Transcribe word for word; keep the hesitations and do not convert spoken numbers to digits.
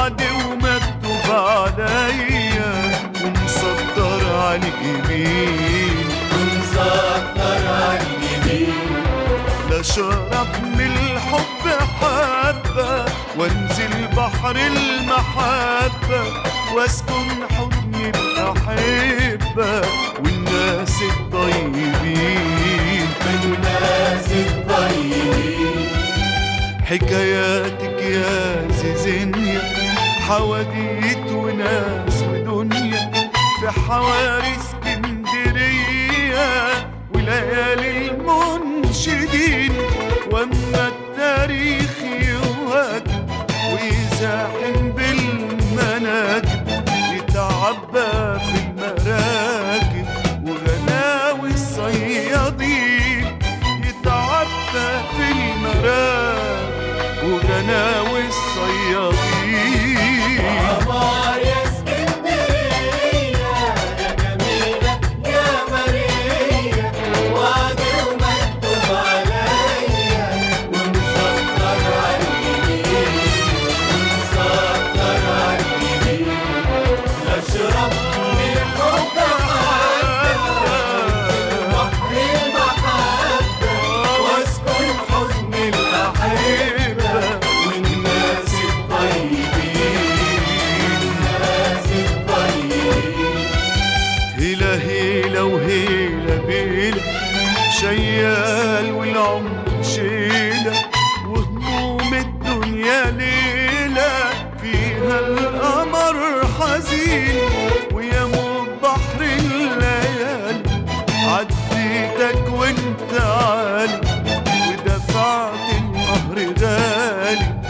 وعد ومكتوب عليا ومسطر عالجبين ومسطر عالجبين. لا شرب من الحب حبة وانزل بحر المحبة واسكن حضن الأحبة والناس الطيبين والناس الطيبين. حكاياتك يا زيزينيا حواديت وناس ودنيا في حواري اسكندرية وليالي المنشدين. واما التاريخ يواكب ويزاحم بالمناكب يتعبى في المراكب وغناوي الصيادين يتعبى في المراكب وغناوي الصيادين. عمار يا اسكندرية يا جميلة يا مرية وعد ومكتوب عليا ومسطر عالجبين ومسطر عالجبين. أشرب من الحب حبة بحر المحبة واسكن حضن الأحبة والناس الطيبين الناس الطيبين. هيلا هيلا وهيلا بيلا شيال والعمر شيلة وهموم الدنيا ليلة فيها القمر حزين ويموت بحر الليالي عديتك وانت عالي ودفعت النهر غالي